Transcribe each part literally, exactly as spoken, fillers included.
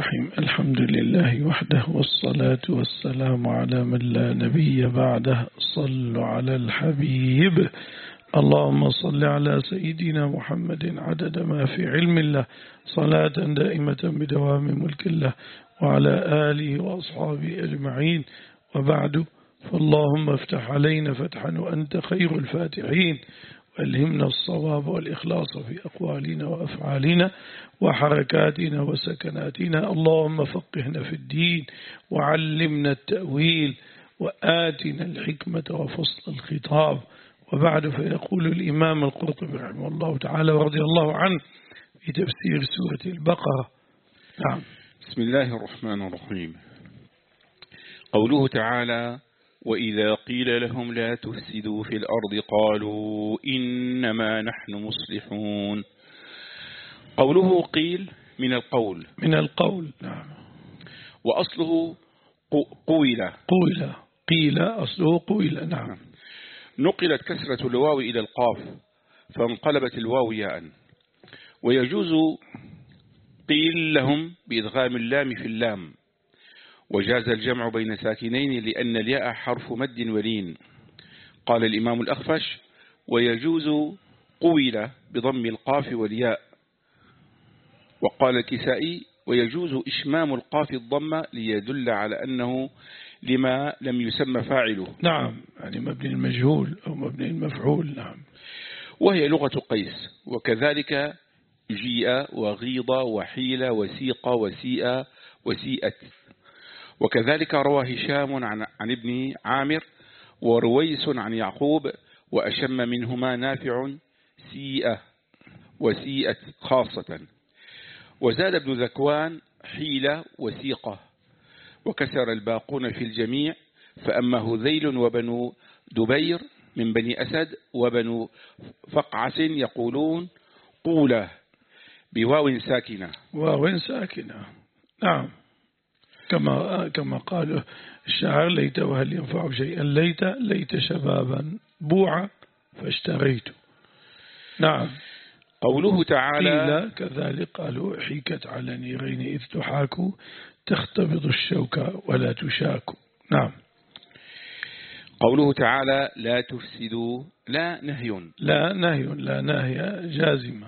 الرحيم. الحمد لله وحده والصلاة والسلام على من لا نبي بعده. صلوا على الحبيب. اللهم صل على سيدنا محمد عدد ما في علم الله صلاة دائمة بدوام ملك الله وعلى آله وأصحابه أجمعين، وبعد، فاللهم افتح علينا فتحا وأنت خير الفاتحين، والهمنا الصواب والإخلاص في أقوالنا وأفعالنا وحركاتنا وسكناتنا. اللهم فقهنا في الدين وعلمنا التأويل وآتنا الحكمة وفصل الخطاب. وبعد، فيقول الإمام القرطبي رحمه الله تعالى ورضي الله عنه في تفسير سورة البقرة. نعم. بسم الله الرحمن الرحيم. قوله تعالى: وإذا قيل لهم لا تفسدوا في الأرض قالوا إنما نحن مصلحون. قوله قيل من القول من القول نعم. وأصله قويل قويل قيل أصله قويل نعم. نقلت كسرة الواو إلى القاف فانقلبت الواو ياء. ويجوز قيل لهم بإدغام اللام في اللام، وجاز الجمع بين ساكنين لأن الياء حرف مد ولين. قال الإمام الأخفش: ويجوز قويل بضم القاف والياء. وقال الكسائي: ويجوز إشمام القاف الضمة ليدل على أنه لما لم يسمى فاعله. نعم، يعني مبني المجهول أو مبني المفعول. نعم. وهي لغة قيس. وكذلك جيء وغيض وحيل وسيق وسيء وسيئت. وكذلك روى هشام عن, عن ابن عامر ورويس عن يعقوب، وأشم منهما نافع سيئة وسيئت خاصة. وزاد ابن ذكوان حيلة وسيقة. وكسر الباقون في الجميع، فأما هذيل وبنو دبير من بني أسد وبنو فقعس يقولون قولة بواو ساكنة. واو ساكنة نعم، كما كما قال الشاعر: ليت وهل ينفع شيئا ليت ليت شبابا بوعا فاشتريت. نعم. قوله تعالى: قيل كذلك قالوا: حيكت على نيرين إذ تحاكوا تختبض الشوك ولا تشاك. نعم. قوله تعالى: لا تفسدوا، لا نهي لا نهي لا نهي جازمة.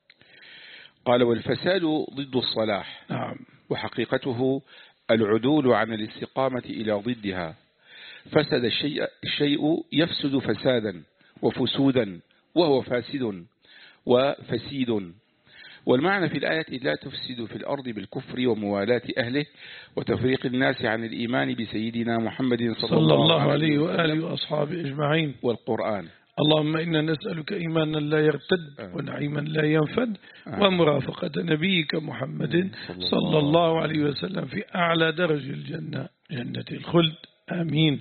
قال: والفساد ضد الصلاح. نعم. وحقيقته العدول عن الاستقامة إلى ضدها. فسد الشيء, الشيء يفسد فسادا وفسودا، وهو فاسد وفسيد. والمعنى في الآية: لا تفسد في الأرض بالكفر وموالاة أهله وتفريق الناس عن الإيمان بسيدنا محمد صلى, صلى الله عليه وآله وأصحابه أجمعين. والقرآن. اللهم إنا نسألك إيمانا لا يرتد ونعيما لا ينفد ومرافقة نبيك محمد صلى الله عليه وسلم في أعلى درج الجنة، جنة الخلد. آمين.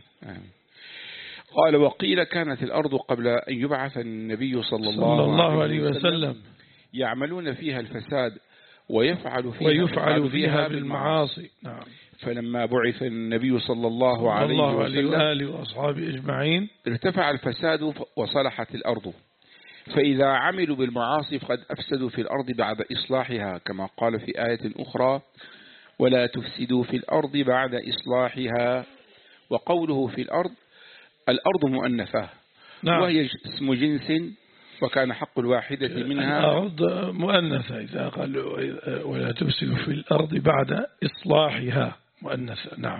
قال: وقيل كانت الأرض قبل أن يبعث النبي صلى الله, صلى الله عليه وسلم, وسلم يعملون فيها الفساد ويفعل فيها, ويفعل فيها بالمعاصي. نعم. فلما بعث النبي صلى الله عليه الله وسلم وآله وأصحابه أجمعين ارتفع الفساد وصلحت الأرض. فإذا عملوا بالمعاصي فقد أفسدوا في الأرض بعد إصلاحها، كما قال في آية أخرى: ولا تفسدوا في الأرض بعد إصلاحها. وقوله في الأرض، الأرض مؤنثة. نعم. وهي اسم جنس، وكان حق الواحدة منها الأرض مؤنثة إذا قالوا ولا تفسدوا في الأرض بعد إصلاحها مؤنثة. نعم.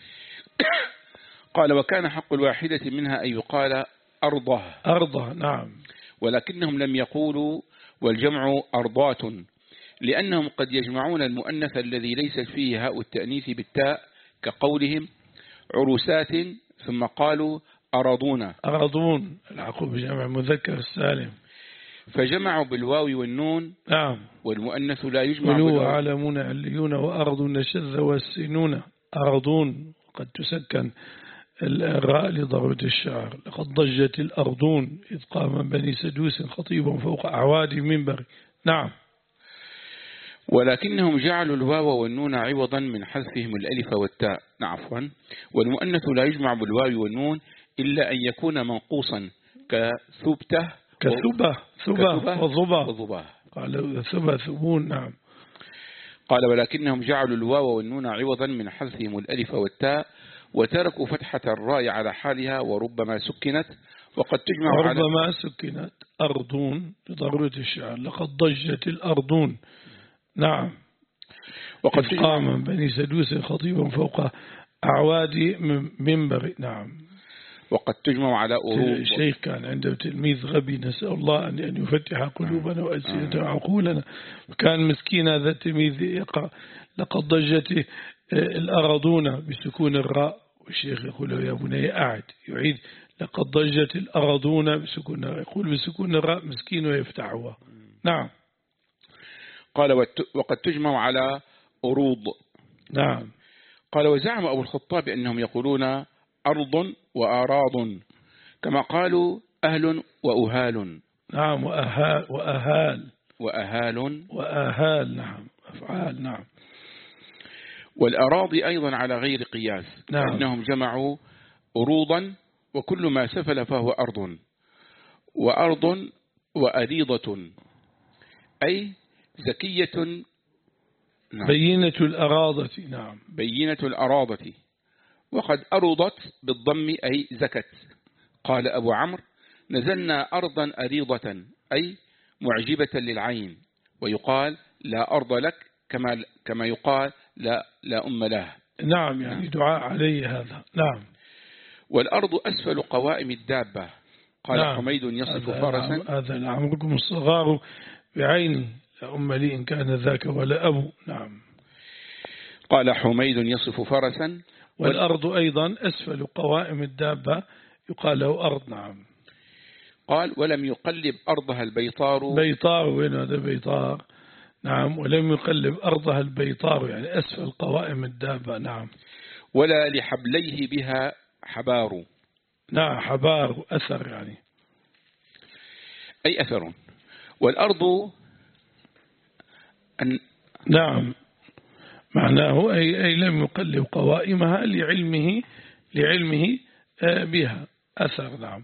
قال: وكان حق الواحدة منها أن يقال أرضه أرضه. نعم. ولكنهم لم يقولوا والجمع أرضات، لأنهم قد يجمعون المؤنث الذي ليس فيه هاء التأنيث بالتاء، كقولهم عروسات ثم قالوا أرضون أرضون، العقوب جمع مذكر السالم، فجمعوا بالواو والنون. نعم. والمؤنث لا يجمع بالواو. عالمون عليون وأرض نشذ والسنون أرضون، قد تسكن الراء لضربة الشعر. لقد ضجت الأرضون إذ قام بني سدوس خطيبا فوق أعواد منبر. نعم. ولكنهم جعلوا الواو والنون عوضا من حذفهم الألف والتاء. عفوا. والمؤنث لا يجمع بالواو والنون إلا أن يكون منقوصا، كثبته كثبة ثبة وضبة. وضبة. قال ثبة ثبون. نعم. قال ولكنهم جعلوا الواو والنون عوضا من حذفهم الألف والتاء وتركوا فتحة الراء على حالها وربما سكنت وقد تجمع وربما على سكنت أرضون لضرورة الشعر لقد ضجت الأرضون. نعم. وقد قام من بني سدوس خطيبا فوق أعواد منبر. نعم. وقد تجمع على أروب. الشيخ كان عنده تلميذ غبي نسأل الله أن يفتح قلوبنا وألسنتنا وعقولنا. كان مسكين هذا التلميذ يقرأ لقد ضجت الأرضون بسكون الراء والشيخ يقول له يا بني أعد يعيد لقد ضجت الأرضون بسكون الراء يقول بسكون الراء مسكين ويفتحها. نعم. قال وقد تجمع على أروض. نعم. قال وزعم أبو الخطاب أنهم يقولون أرض وآراض كما قالوا أهل وأهال. نعم. وأهال وأهال وأهال وأهال. نعم. أفعال. نعم. والأراضي أيضا على غير قياس. نعم. أنهم جمعوا أروضا وكل ما سفل فهو أرض وأرض وأريضة أي زكية. نعم. بينة الأراضة. نعم. بينة الأراضة وقد أرضت بالضم أي زكت. قال أبو عمرو نزلنا أرضا أريضة أي معجبة للعين ويقال لا أرض لك كما كما يقال لا لا أم له. نعم. يعني دعاء عليه هذا. نعم. والأرض أسفل قوائم الدابة. قال نعم. حميد يصف فرسا هذا لعمركم الصغار بعيني لا أم لي إن كان ذاك ولا أبو. نعم. قال حميد يصف فرسا والأرض أيضا أسفل قوائم الدابة يقال له أرض. نعم. قال ولم يقلب أرضها البيطار. بيطار وين هذا بيطار؟ نعم. ولم يقلب أرضها البيطار يعني أسفل قوائم الدابة. نعم. ولا لحبليه بها حبار. نعم. حبار أثر يعني أي أثر. والأرض أن نعم معناه أي, أي لم يقلب قوائمها لعلمه لعلمه بها أثر. نعم.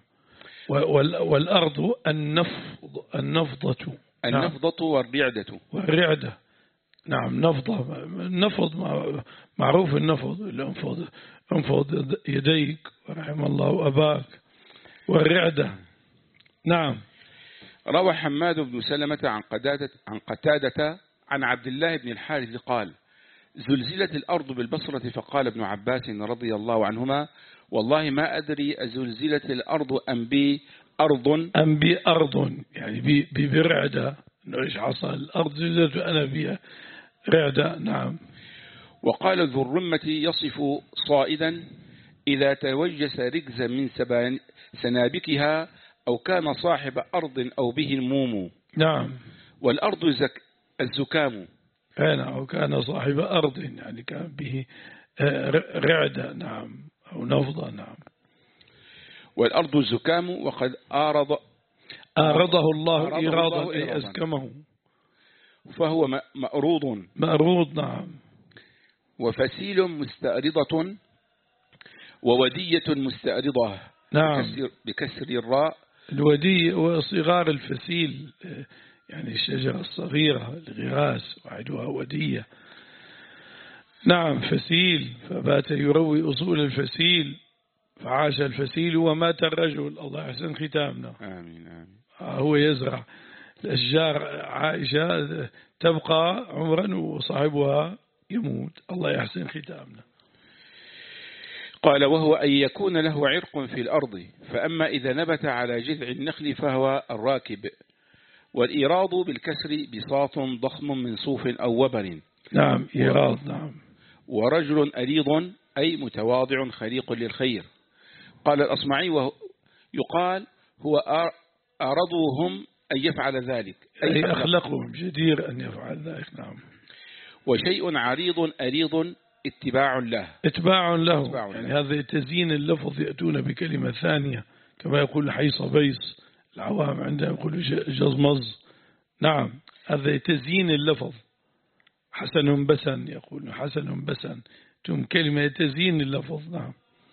والأرض النفض النفضة. النفضة والرعدة. والرعدة. نعم. نفضة النفض معروف النفض الانفض انفض يديك ورحم الله أباك. والرعدة. نعم. روى حماد بن سلمة عن قتادة عن قتادة عن عبد الله بن الحارث قال زلزلت الأرض بالبصرة فقال ابن عباس رضي الله عنهما والله ما أدري أزلزلت الأرض أم بي أرض أم بي أرض يعني برعدة إيش حصل الأرض زلزلت أنا بها رعدة. نعم. وقال ذو الرمة يصف صائدا إذا توجس ركزا من سنابكها أو كان صاحب أرض أو به الموم. نعم. والأرض زك الزكام. كان أو كان صاحب أرض يعني كان به رعدة. نعم. أو نفضة. نعم. والأرض الزكام وقد آرض آرضه الله إيراضا أي أسكمه فهو مأروض. مأروض. نعم. وفسيل مستأرضة وودية مستأرضة. نعم. بكسر, بكسر الراء. الودية وصغار الفسيل يعني الشجرة الصغيرة الغراس وعدها ودية. نعم. فسيل فبات يروي أصول الفسيل فعاش الفسيل ومات الرجل. الله يحسن ختامنا. آمين آمين. هو يزرع الأشجار عائشة تبقى عمرا وصاحبها يموت. الله يحسن ختامنا. قال وهو أن يكون له عرق في الأرض فأما إذا نبت على جذع النخل فهو الراكب. والإيراض بالكسر بساط ضخم من صوف أو وبر. نعم. إيراض. نعم. ورجل أريض أي متواضع خليق للخير. قال الأصمعي ويقال هو أرضهم أن يفعل ذلك أي أخلقهم جدير أن يفعل ذلك. نعم. وشيء عريض أريض اتباع له. اتباع له اتباع يعني له. هذا تزيين اللفظ يأتون بكلمة ثانية كما يقول حيص بيص العوام عندهم يقول جزمز. نعم. هذا تزيين اللفظ. حسن بسن يقول حسن بسن تم كلمة تزيين اللفظ. نعم.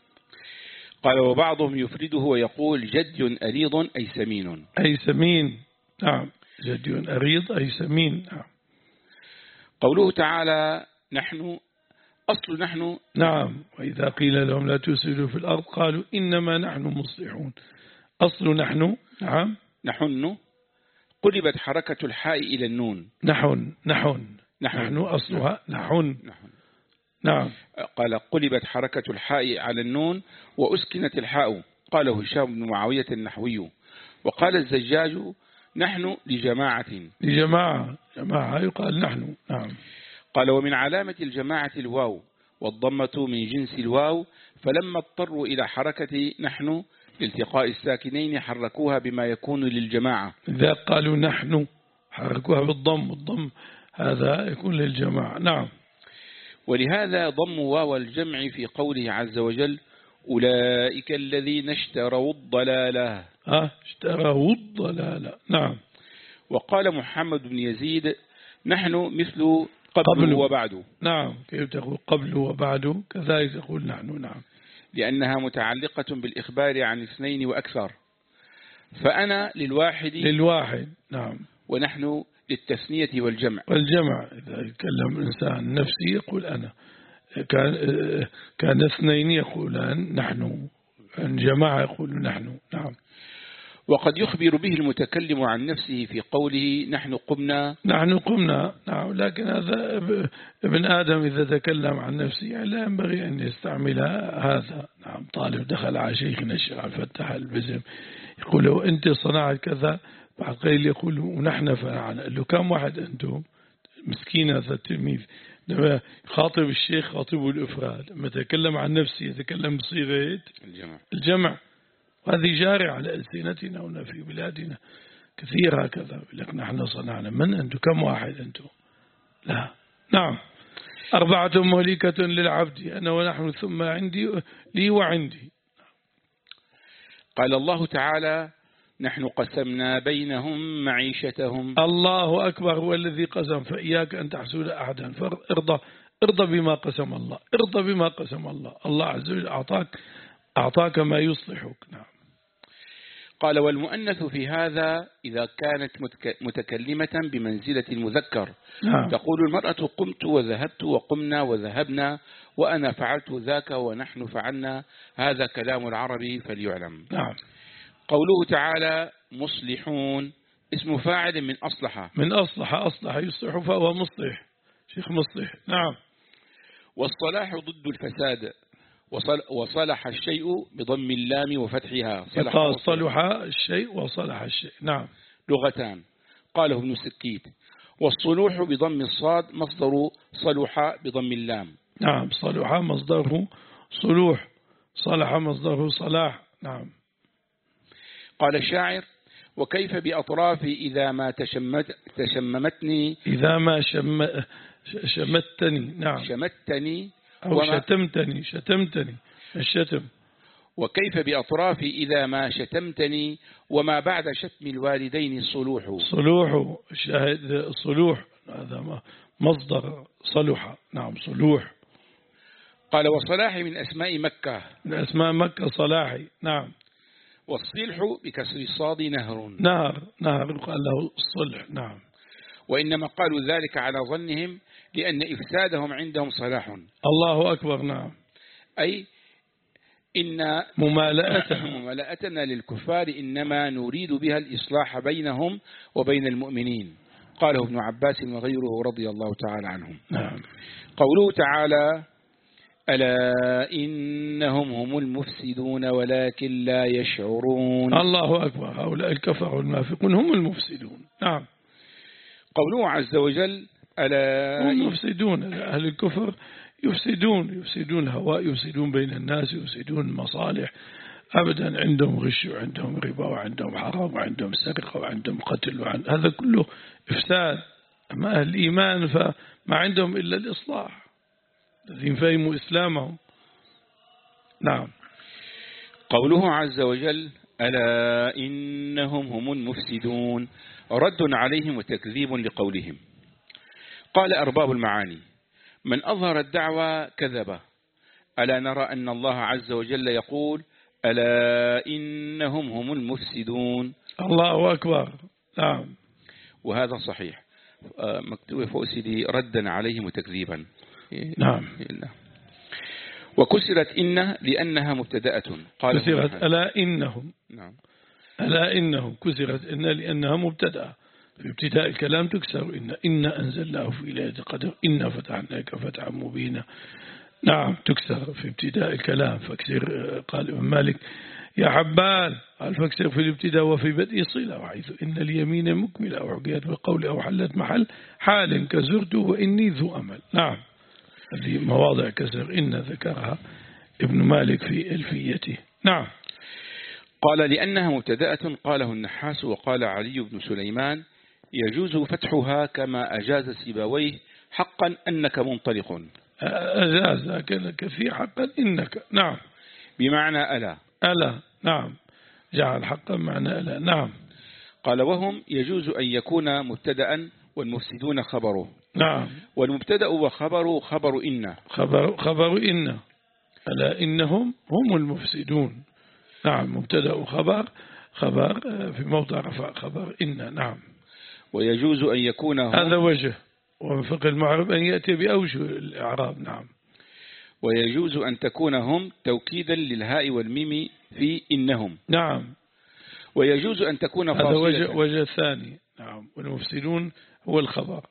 قال وبعضهم يفرده ويقول جدي أريض أي سمين. أي سمين. نعم. جدي أريض أي سمين. نعم. قوله تعالى نحن، أصل نحن. نعم. وإذا قيل لهم لا تفسدوا في الأرض قالوا إنما نحن مصلحون. أصل نحن. نعم. نحن قلبت حركة الحاء إلى النون. نحن نحن نحن, نحن أصلها نحن. نحن. نعم. قال قلبت حركة الحاء على النون وأسكنت الحاء. قاله هشام بن معاوية النحوي. وقال الزجاج نحن لجماعة. لجماعة. جماعة يقال نحن. نعم. قال ومن علامة الجماعة الواو، والضمة من جنس الواو، فلما اضطروا إلى حركة نحن لالتقاء الساكنين حركوها بما يكون للجماعة. إذا قالوا نحن حركوها بالضم، الضم هذا يكون للجماعة. نعم. ولهذا ضموا واو الجمع في قوله عز وجل أولئك الذين اشتروا الضلالة. ها اشتروا الضلالة. نعم. وقال محمد بن يزيد نحن مثل قبل, قبل وبعد. نعم. كيف تقول قبل وبعد كذلك تقول نحن. نعم. لأنها متعلقة بالإخبار عن اثنين وأكثر، فأنا للواحد للواحد. نعم. ونحن للتثنية والجمع. والجمع إذا يتكلم إنسان نفسي يقول أنا، كان كان اثنين يقولان نحن، الجماعة يقول نحن. نعم. وقد يخبر به المتكلم عن نفسه في قوله نحن قمنا. نحن قمنا. نعم. لكن هذا ابن آدم إذا تكلم عن نفسه يعني لا ينبغي أن يستعمل هذا. نعم. طالب دخل على شيخنا الشيخ عبد الفتاح البزم يقول له أنت صنعت كذا، بعد قليل يقول له ونحن فعلنا. له كم واحد أنتم؟ مسكين هذا التلميذ لما يخاطب الشيخ خاطبه الإفراد، لما يتكلم عن نفسه يتكلم بصيغة الجمع. الجمع. وهذه جارية على ألسنتنا هنا في بلادنا كثير هكذا. لكن نحن صنعنا. من أنتم؟ كم واحد أنتم؟ لا. نعم. أربعة مهلكة للعبد أنا ونحن ثم عندي لي وعندي. قال الله تعالى نحن قسمنا بينهم معيشتهم. الله أكبر. هو الذي قسم، فإياك أن تحسد أحدا، فارضى ارضى بما قسم الله، ارضى بما قسم الله. الله عز وجل أعطاك أعطاك ما يصلحك. نعم. قال والمؤنث في هذا إذا كانت متكلمة بمنزلة المذكر. نعم. تقول المرأة قمت وذهبت وقمنا وذهبنا وأنا فعلت ذاك ونحن فعلنا. هذا كلام العربي فليعلم. نعم. قوله تعالى مصلحون اسم فاعل من أصلح. من أصلح. أصلح يصلح فهو مصلح. شيخ مصلح. نعم. والصلاح ضد الفساد. وصلح الشيء بضم اللام وفتحها. صلح, صلح الشيء وصلح الشيء. نعم. لغتان قاله ابن السكيت. والصلوح بضم الصاد مصدر صلح بضم اللام. نعم. صلح مصدره صلوح، صلح مصدره صلاح. نعم. قال الشاعر وكيف بأطرافي إذا ما تشمت تشممتني. إذا ما شم شمتني. نعم. شمتني أو شتمتني. شتمتني الشتم. وكيف بأطرافي إذا ما شتمتني وما بعد شتم الوالدين صلوح. صلوح شاهد صلوح هذا مصدر صلح. نعم. صلوح. قال وصلاح من أسماء مكة. من أسماء مكة صلاحي. نعم. والصلح بكسر الصاد نهر. نهر. نهر قال له الصلح. نعم. وإنما قالوا ذلك على ظنهم لأن إفسادهم عندهم صلاح. الله أكبر. نعم. أي إن ممالأتنا للكفار إنما نريد بها الإصلاح بينهم وبين المؤمنين. قاله ابن عباس وغيره رضي الله تعالى عنهم. نعم. قوله تعالى ألا إنهم هم المفسدون ولكن لا يشعرون. الله أكبر. هؤلاء الكفار والمنافقون هم المفسدون. نعم. قوله عز وجل ألا هم المفسدون. أهل الكفر يفسدون يفسدون الهواء، يفسدون بين الناس، يفسدون المصالح. أبدا عندهم غش وعندهم ربا وعندهم حرام وعندهم سرقة وعندهم قتل وعند هذا كله إفساد. أما أهل الإيمان فما عندهم إلا الإصلاح الذين فهموا إسلامهم. نعم. قوله عز وجل ألا إنهم هم المفسدون رد عليهم وتكذيب لقولهم. قال أرباب المعاني من أظهر الدعوة كذب. ألا نرى أن الله عز وجل يقول ألا إنهم هم المفسدون. الله أكبر. نعم. وهذا صحيح، مكتوبة فوق سيدي ردا عليهم وتكذيبا. نعم. وكسرت إن لأنها مبتدأة. قال كسرت ألا إنهم. نعم. ألا إنهم كسرت إن لأنها مبتدأة، في ابتداء الكلام تكسر إن إن أنزلناه في ليلة القدر إن فتحناك فتحا مبينا. نعم تكسر في ابتداء الكلام فاكسر. قال ابن مالك يا حبان قال فاكسر في الابتداء وفي بدء صلة، وحيث إن اليمين مكملة وعقيت بالقول أو حلت محل حال كزرت وإني ذو أمل. نعم هذه مواضع كسر إن ذكرها ابن مالك في ألفيته. نعم. قال لأنها مبتدأة قاله النحاس وقال علي بن سليمان يجوز فتحها كما أجاز سيبويه حقا أنك منطلق. أجاز لكن في حقا إنك. نعم بمعنى ألا. ألا. نعم جعل حقا معنى ألا. نعم. قال وهم يجوز أن يكون مبتدأ والمفسدون خبره. نعم. والمبتدأ وخبره خبر إن. خبر, خبر إن. ألا إنهم هم المفسدون. نعم مبتدأ وخبر خبر في موضع رفع خبر إن. نعم. ويجوز أن يكون هذا وجه، ومن فقه المعرب أن يأتي بأوجه الإعراب. نعم. ويجوز أن تكون هم توكيدا للهاء والميم في إنهم. نعم. ويجوز أن تكون فاصلة. هذا وجه, وجه ثاني. نعم. والمفسدون هو الخبر.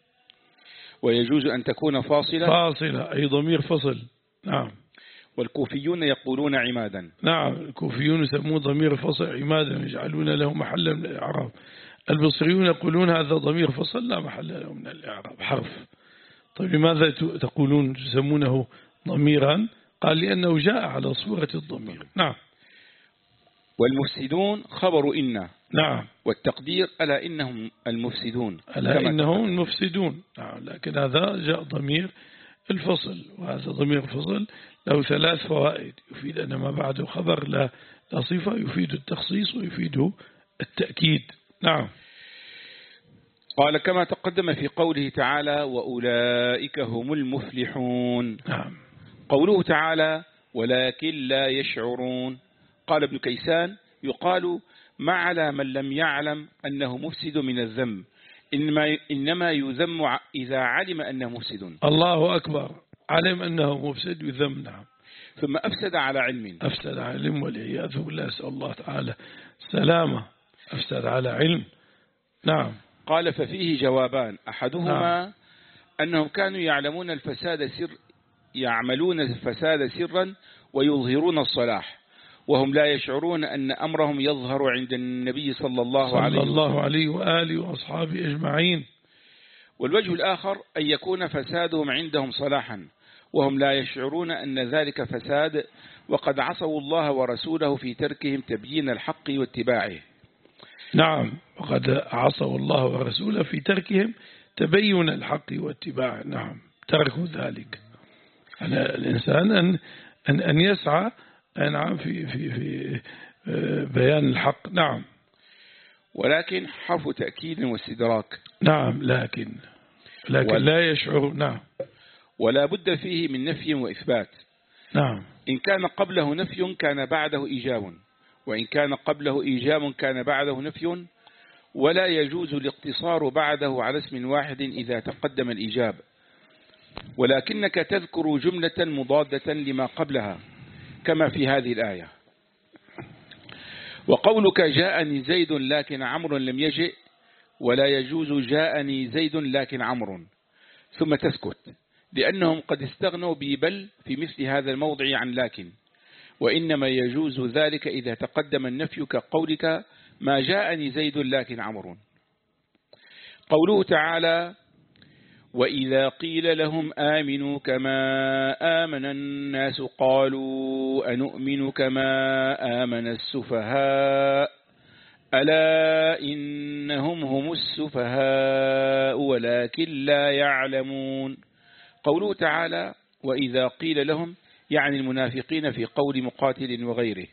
ويجوز أن تكون فاصلة. فاصلة أي ضمير فصل. نعم. والكوفيون يقولون عمادا. نعم الكوفيون يسمون ضمير فصل عمادا يجعلون له محلا من الإعراب. البصريون يقولون هذا ضمير فصل لا محل له من الإعراب حرف. طيب لماذا تقولون تسمونه ضميرا؟ قال لأنه جاء على صورة الضمير. نعم. والمفسدون خبر إن. نعم. والتقدير ألا إنهم المفسدون. ألا إنهم المفسدون. نعم. لكن هذا جاء ضمير الفصل، وهذا ضمير الفصل له ثلاث فوائد. يفيد أن ما بعده خبر لا صفة، يفيد التخصيص ويفيد التأكيد. نعم. قال كما تقدم في قوله تعالى وأولئك هم المفلحون. نعم. قوله تعالى ولكن لا يشعرون. قال ابن كيسان يقال ما على من لم يعلم أنه مفسد من الذنب، إنما, إنما يذم إذا علم أنه مفسد. الله أكبر. علم أنه مفسد يذم. نعم. ثم أفسد على علم. أفسد على علم والعياذ بالله، أسأل الله تعالى سلامة. أفسد على علم. نعم. قال ففيه جوابان، أحدهما نعم. أنهم كانوا يعلمون الفساد سر يعملون الفساد سرا ويظهرون الصلاح، وهم لا يشعرون أن أمرهم يظهر عند النبي صلى الله عليه وسلم صلى الله عليه وآله وأصحابه أجمعين. والوجه الآخر أن يكون فسادهم عندهم صلاحا وهم لا يشعرون أن ذلك فساد، وقد عصوا الله ورسوله في تركهم تبيين الحق واتباعه. نعم. وقد عصوا الله ورسوله في تركهم تبين الحق واتباعه. نعم. تركوا ذلك. على الإنسان أن أن أن يسعى نعم في في في بيان الحق. نعم. ولكن حرف تأكيد واستدراك. نعم. لكن لكن ولا لا يشعر. نعم. ولا بد فيه من نفي وإثبات. نعم. إن كان قبله نفي كان بعده إيجاب، وإن كان قبله إيجاب كان بعده نفي، ولا يجوز الاقتصار بعده على اسم واحد إذا تقدم الإيجاب، ولكنك تذكر جملة مضادة لما قبلها كما في هذه الآية. وقولك جاءني زيد لكن عمرو لم يجئ، ولا يجوز جاءني زيد لكن عمرو، ثم تسكت، لأنهم قد استغنوا ببل في مثل هذا الموضع عن لكن، وإنما يجوز ذلك إذا تقدم النفي كقولك ما جاءني زيد لكن عمرو. قوله تعالى وإذا قيل لهم آمنوا كما آمن الناس قالوا أنؤمن كما آمن السفهاء ألا إنهم هم السفهاء ولكن لا يعلمون. قوله تعالى وإذا قيل لهم يعني المنافقين في قول مقاتل وغيره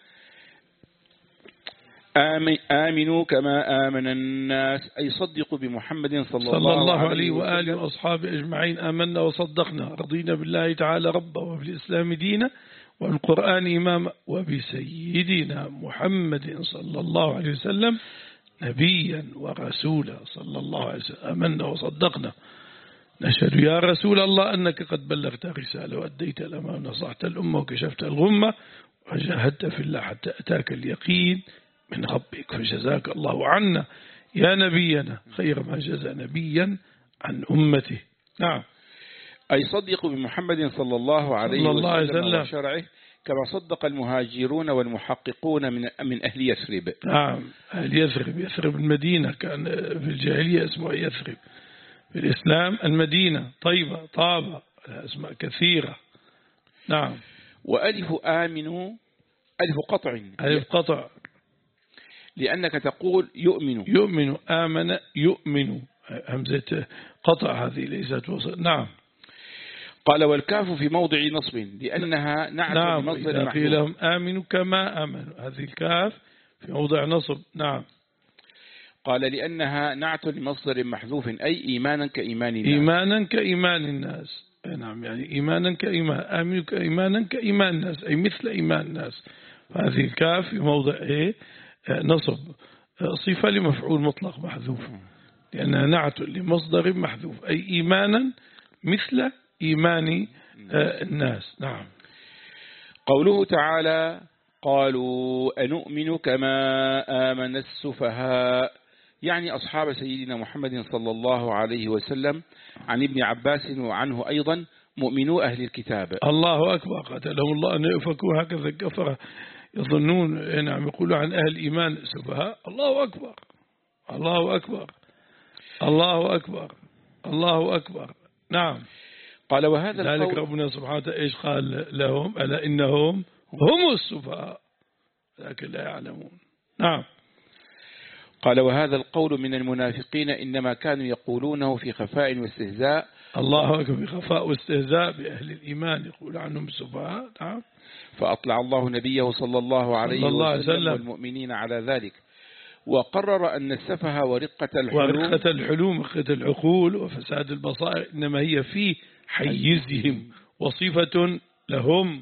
آمنوا كما آمن الناس أي صدقوا بمحمد صلى, صلى الله, الله عليه وآله وآله وأصحابه أجمعين. آمنا وصدقنا رضينا بالله تعالى ربا وبالإسلام دينا والقرآن إماما وبسيدنا محمد صلى الله عليه وسلم نبيا ورسولا صلى الله عليه وسلم آمنا وصدقنا نشهد يا رسول الله أنك قد بلغت الرسالة وأديت الأمانة ونصحت الأمة وكشفت الغمة وجاهدت في الله حتى أتاك اليقين من ربك فجزاك الله عنا يا نبينا خير ما جزى نبيا عن أمته. نعم. أي صدقوا بمحمد صلى الله عليه صلى الله عليه وسلم وسلم وشرعه كما صدق المهاجرون والمحققون من من أهل يثرب. نعم. أهل يثرب، يثرب المدينة، كان في الجاهلية اسمها يثرب، في الإسلام المدينة، طيبة، طابة، أسماء كثيرة. نعم. وألف آمنوا ألف قطع، ألف قطع، لأنك تقول يؤمن يؤمن آمن يؤمن، همزة قطع هذه ليست وصل. نعم. قال والكاف في موضع نصب لأنها نعت نعم. لمصدر إذا محذوف. قيل لهم آمنوا كما آمنوا، هذه الكاف في موضع نصب. نعم. قال لأنها نعت لمصدر محذوف أي إيمانا كإيمان الناس. إيمانا كإيمان الناس. نعم، يعني إيمانا كإيمان، آمنوا كإيمانا كإيمان الناس، أي مثل إيمان الناس. هذه الكاف في موضع إيه؟ نصب، صفة لمفعول مطلق محذوف، لأنها نعت لمصدر محذوف أي إيمانا مثل إيمان الناس. نعم. قوله تعالى قالوا أنؤمن كما آمن السفهاء، يعني أصحاب سيدنا محمد صلى الله عليه وسلم، عن ابن عباس وعنه أيضا مؤمنو أهل الكتاب. الله أكبر، قتلهم الله أن يؤفكوا هكذا كفر يظنون. نعم. يقولوا عن أهل الإيمان سفهاء. الله أكبر، الله أكبر، الله أكبر، الله أكبر. نعم. قال وهذا ذلك القول ربنا سبحانه وتعالى إيش قال لهم؟ ألا إنهم هم السفهاء لكن لا يعلمون. نعم. قال وهذا القول من المنافقين إنما كانوا يقولونه في خفاء واستهزاء. الله أكبر، في خفاء واستهزاء بأهل الإيمان، يقول عنهم السفهاء. نعم. فأطلع الله نبيه صلى الله عليه صلى الله وسلم وسلم والمؤمنين على ذلك، وقرر أن السفه ورقة الحلوم ورقة الحلوم رقة العقول وفساد البصائر إنما هي في حيزهم وصفة لهم،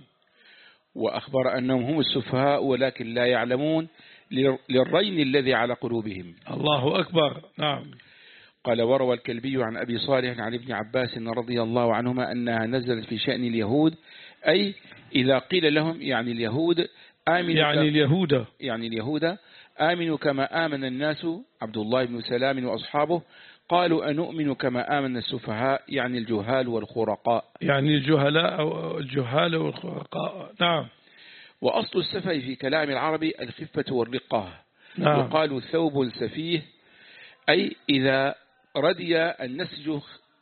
وأخبر أنهم هم السفهاء ولكن لا يعلمون للرين الذي على قلوبهم. الله أكبر. نعم. قال وروى الكلبي عن أبي صالح عن ابن عباس رضي الله عنهما أنها نزلت في شأن اليهود، أي إذا قيل لهم يعني اليهود آمنوا يعني اليهود يعني اليهود آمنوا كما آمن الناس عبد الله بن سلام وأصحابه، قالوا أنؤمن كما آمن السفهاء يعني الجهال والخرقاء، يعني الجهلاء أو الجهال والخرقاء. نعم. وأصل السفه في كلام العربي الخفة والرقة. نعم. يقال ثوب سفيه أي إذا ردي النسج.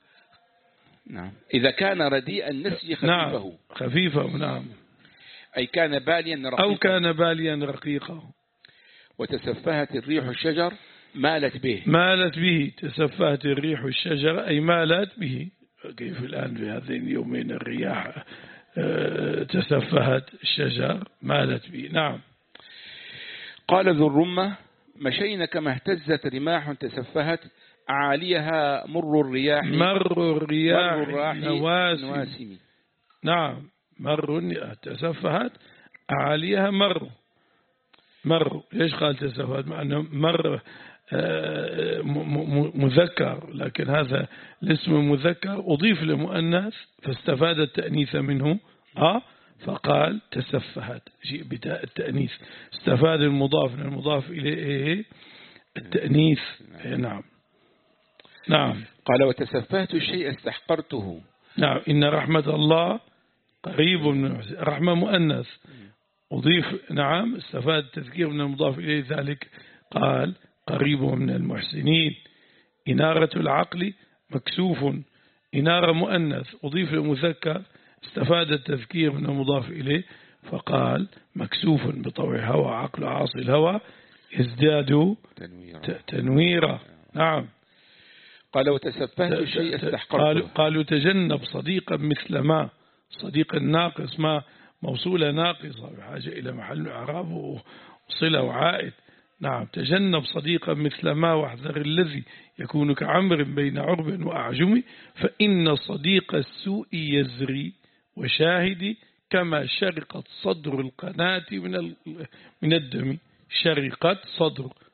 نعم. إذا كان رديء النسج خفيفه. نعم. خفيفه. نعم. أي كان باليا رقيقا أو كان باليا رقيقا. وتسفهت الريح الشجر مالت به. مالت به، تسفهت الريح الشجر أي مالت به. كيف الآن في هذين اليومين الرياح تسفهت الشجر مالت به. نعم. قال ذو الرمة مشينا كما اهتزت رماح تسفهت عاليها مر الرياح مر الرياح مر الراح نواسم. نواسم. نعم. مر تسفهت عاليها مر مر. ليش قال تسفهت؟ مع أنه مر مذكر، لكن هذا الاسم مذكر أضيف لمؤنث فاستفاد التأنيث منه آه فقال تسفهت، جيء بتاء التأنيث، استفاد المضاف من المضاف إليه التأنيث. نعم. نعم. قال وتسفهت الشيء استحقرته. نعم. إن رحمة الله قريب من رحمة مؤنث أضيف. نعم. استفاد التذكير من المضاف إليه، ذلك قال قريب من المحسنين. إنارة العقل مكسوف، إنارة مؤنث أضيف لمذكر استفاد التذكير من المضاف إليه فقال مكسوف بطوع هوى، عقل عاصي الهوى يزداد تنويرا. نعم. قال وتسفهت الشيء استحقرته. قالوا, قالوا تجنب صديقا مثل ما، صديق ناقص، ما موصولة ناقصة بحاجة إلى محل إعراب وصلة وعائد. نعم. تجنب صديقا مثل ما واحذر الذي يكون كعمر بين عرب وأعجم، فإن صديق السوء يزري وشاهدي كما شرقت صدر القناة من من الدم. شرقت صدر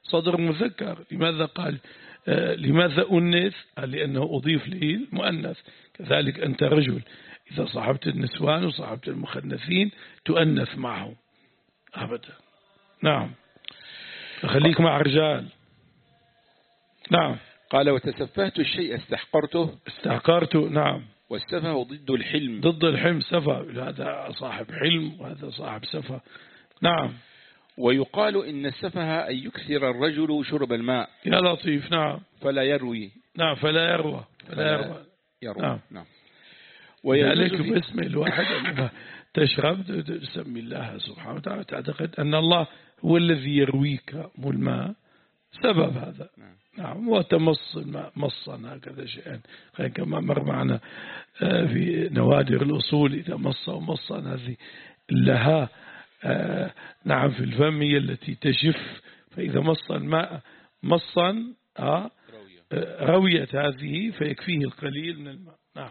صدر مذكر. لماذا قال آه لماذا أنث؟ قال لأنه أضيف لي المؤنث. كذلك أنت رجل، إذا صاحبت النسوان وصاحبت المخنثين تؤنث معهم أبدا. نعم، خليك مع رجال. نعم. قال وتسفهت الشيء استحقرته. استحقرته. نعم. والسفه ضد الحلم. ضد الحلم سفه، هذا صاحب حلم وهذا صاحب سفه. نعم. ويقال إن السفه أن يكثر الرجل شرب الماء. يا لطيف. نعم. فلا يروي. نعم، فلا يروى. فلا يروى. يروى. نعم. نعم. وذلك باسم الواحد أنها تشرب تسمي الله سبحانه وتعالى، تعتقد أن الله هو الذي يرويك الماء، سبب هذا. نعم. نعم. وتمص الماء مصا هكذا شيئا، كما مر معنا في نوادر الأصول، إذا مص ومصا هذه لها نعم في الفم التي تجف، فإذا مص الماء مصا روية هذه فيكفيه القليل من الماء. نعم.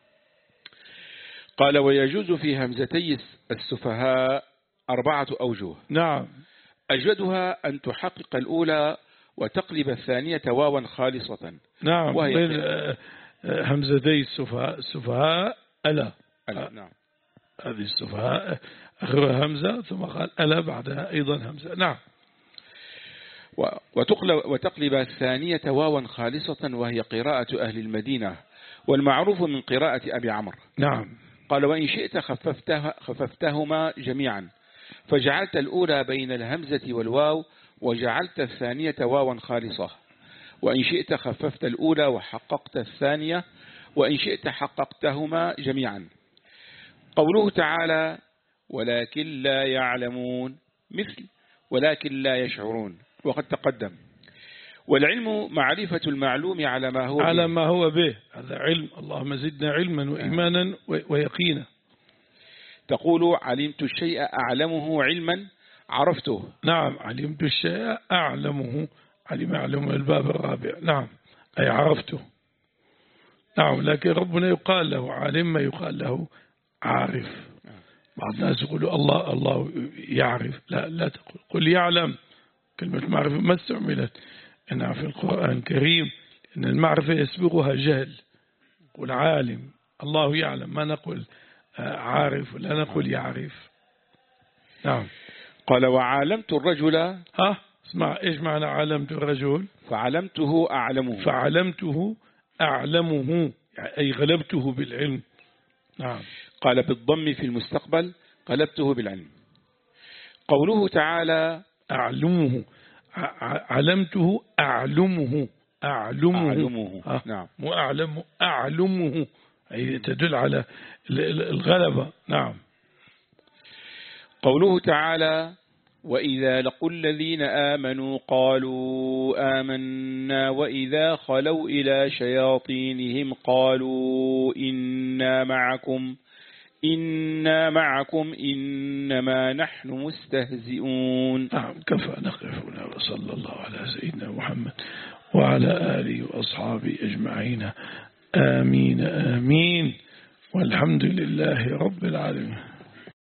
قال ويجوز في همزتي السفهاء أربعة أوجه. نعم. أجودها أن تحقق الأولى وتقلب الثانية واوا خالصة. نعم. وهي همزتي السفهاء السفهاء ألا. ألا. نعم. هذه السفهاء آخرها همزة ثم قال ألا بعدها أيضا همزة. نعم. وتقلب الثانية واوا خالصة وهي قراءة أهل المدينة والمعروف من قراءة أبي عمرو. نعم. قال وإن شئت خففتها خففتهما جميعا فجعلت الأولى بين الهمزة والواو وجعلت الثانية واوا خالصة، وإن شئت خففت الأولى وحققت الثانية، وإن شئت حققتهما جميعا. قوله تعالى ولكن لا يعلمون مثل ولكن لا يشعرون وقد تقدم. والعلم معرفة المعلوم على ما هو على به. ما هو به، هذا علم. اللهم زدنا علما وإيمانا ويقينا. تقول علمت الشيء أعلمه علما عرفته. نعم. علمت الشيء أعلمه، علم أعلم الباب الرابع. نعم، أي عرفته. نعم. لكن ربنا يقال له عالم، ما يقال له عارف. بعض الناس يقولوا الله الله يعرف. لا لا تقول قل يعلم. كلمة معرفة ما استعملت أنها في القرآن الكريم، إن المعرفة يسبقها جهل. قل عالم، الله يعلم، ما نقول عارف ولا نقول يعرف. نعم. قال وعالمت الرجل. ها اسمع، إيش معنى علمت الرجل؟ فعلمته أعلمه. فعلمته أعلمه، يعني أي غلبته بالعلم. نعم. قال بالضم في المستقبل غلبته بالعلم. قوله تعالى أعلمه، علمته أعلمه أعلمه, أعلمه. نعم. مو أعلم، أعلمه، أي تدل على الغلبة. نعم. قوله تعالى وإذا لقوا الذين آمنوا قالوا آمنا وإذا خلوا إلى شياطينهم قالوا إنا معكم إنا معكم إنما نحن مستهزئون. نعم. كفى نقفنا، وصلى الله على سيدنا محمد وعلى آله وأصحابه أجمعين. آمين آمين، والحمد لله رب العالمين.